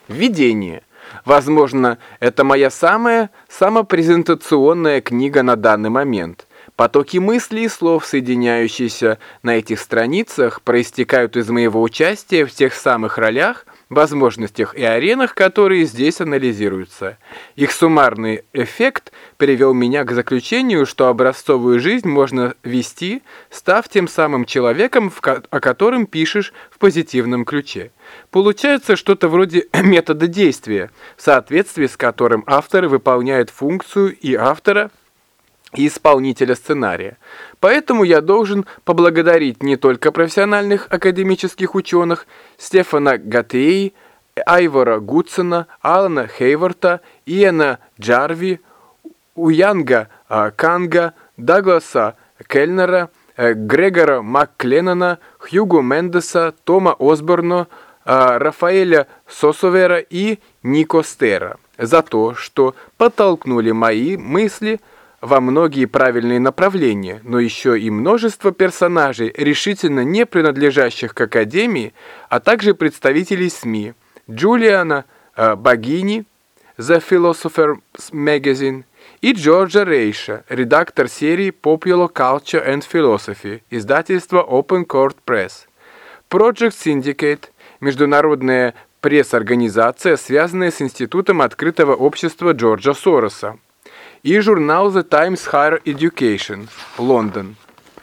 Введение. Возможно, это моя самопрезентационная книга на данный момент. Потоки мыслей и слов, соединяющиеся на этих страницах, проистекают из моего участия в тех самых ролях, возможностях и аренах, которые здесь анализируются. Их суммарный эффект привел меня к заключению, что образцовую жизнь можно вести, став тем самым человеком, о котором пишешь в позитивном ключе. Получается что-то вроде метода действия, в соответствии с которым авторы выполняют функцию и автора, и исполнителя сценария. Поэтому я должен поблагодарить не только профессиональных академических ученых Стефана Гатеи, Айвора Гудсона, Алана Хейворта, Иэна Джарви, Уянга Канга, Дагласа Кельнера, Грегора МакКленнона, Хьюго Мендеса, Тома Осборна, Рафаэля Сосовера и Нико Стера за то, что подтолкнули мои мысли во многие правильные направления, но еще и множество персонажей, решительно не принадлежащих к Академии, а также представителей СМИ, Джулиана Багини, The Philosopher's Magazine, и Джорджа Рейша, редактор серии Popular Culture and Philosophy, издательства Open Court Press, Project Syndicate, международная пресс-организация, связанная с Институтом открытого общества Джорджа Сороса, и журнал The Times Higher Education, Лондон.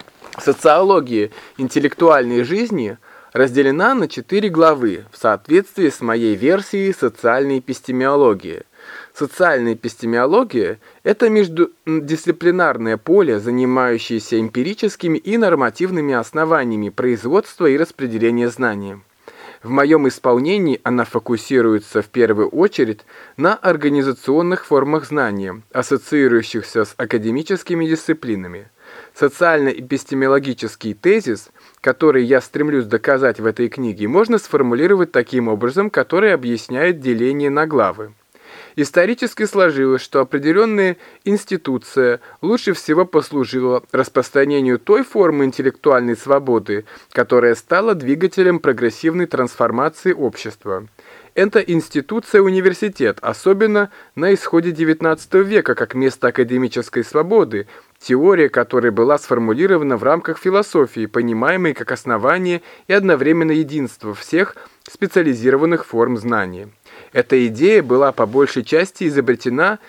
Социология интеллектуальной жизни разделена на 4 главы в соответствии с моей версией социальной эпистемиологии. Социальная эпистемиология – это междудисциплинарное поле, занимающееся эмпирическими и нормативными основаниями производства и распределения знаний. В моем исполнении она фокусируется в первую очередь на организационных формах знания, ассоциирующихся с академическими дисциплинами. Социально-эпистемиологический тезис, который я стремлюсь доказать в этой книге, можно сформулировать таким образом, который объясняет деление на главы. Исторически сложилось, что определенная институция лучше всего послужила распространению той формы интеллектуальной свободы, которая стала двигателем прогрессивной трансформации общества. Это институция университет, особенно на исходе XIX века, как место академической свободы, теория которой была сформулирована в рамках философии, понимаемой как основание и одновременно единство всех специализированных форм знания. Эта идея была по большей части изобретена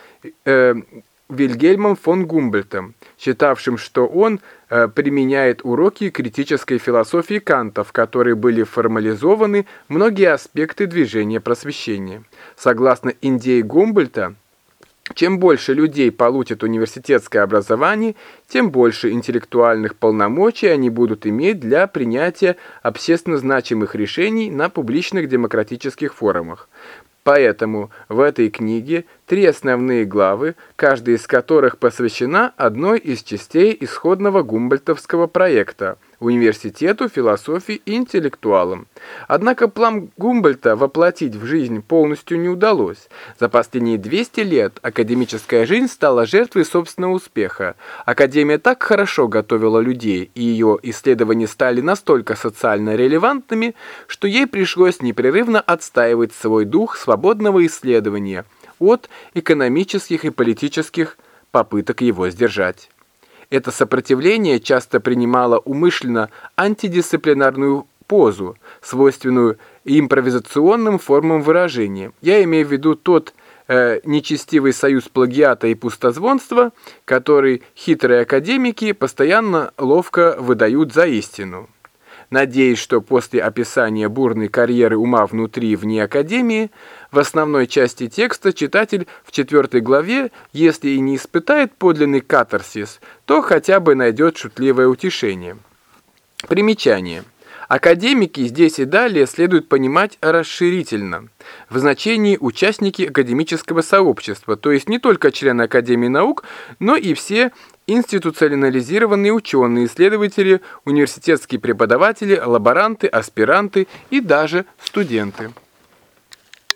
Вильгельмом фон Гумбольдтом, считавшим, что он применяет уроки критической философии Канта, в которой были формализованы многие аспекты движения просвещения. Согласно идее Гумбольдта, чем больше людей получат университетское образование, тем больше интеллектуальных полномочий они будут иметь для принятия общественно значимых решений на публичных демократических форумах. Поэтому в этой книге 3 основные главы, каждая из которых посвящена одной из частей исходного гумбольдтовского проекта – университету, философии и интеллектуалам. Однако план Гумбольдта воплотить в жизнь полностью не удалось. За последние 200 лет академическая жизнь стала жертвой собственного успеха. Академия так хорошо готовила людей, и ее исследования стали настолько социально релевантными, что ей пришлось непрерывно отстаивать свой дух свободного исследования от экономических и политических попыток его сдержать. Это сопротивление часто принимало умышленно антидисциплинарную позу, свойственную импровизационным формам выражения. Я имею в виду тот нечестивый союз плагиата и пустозвонства, который хитрые академики постоянно ловко выдают за истину. Надеюсь, что после описания бурной карьеры ума внутри и вне академии, в основной части текста читатель в 4 главе, если и не испытает подлинный катарсис, то хотя бы найдет шутливое утешение. Примечание. Академики здесь и далее следует понимать расширительно, в значении участники академического сообщества, то есть не только члены Академии наук, но и все институционализированные ученые, исследователи, университетские преподаватели, лаборанты, аспиранты и даже студенты.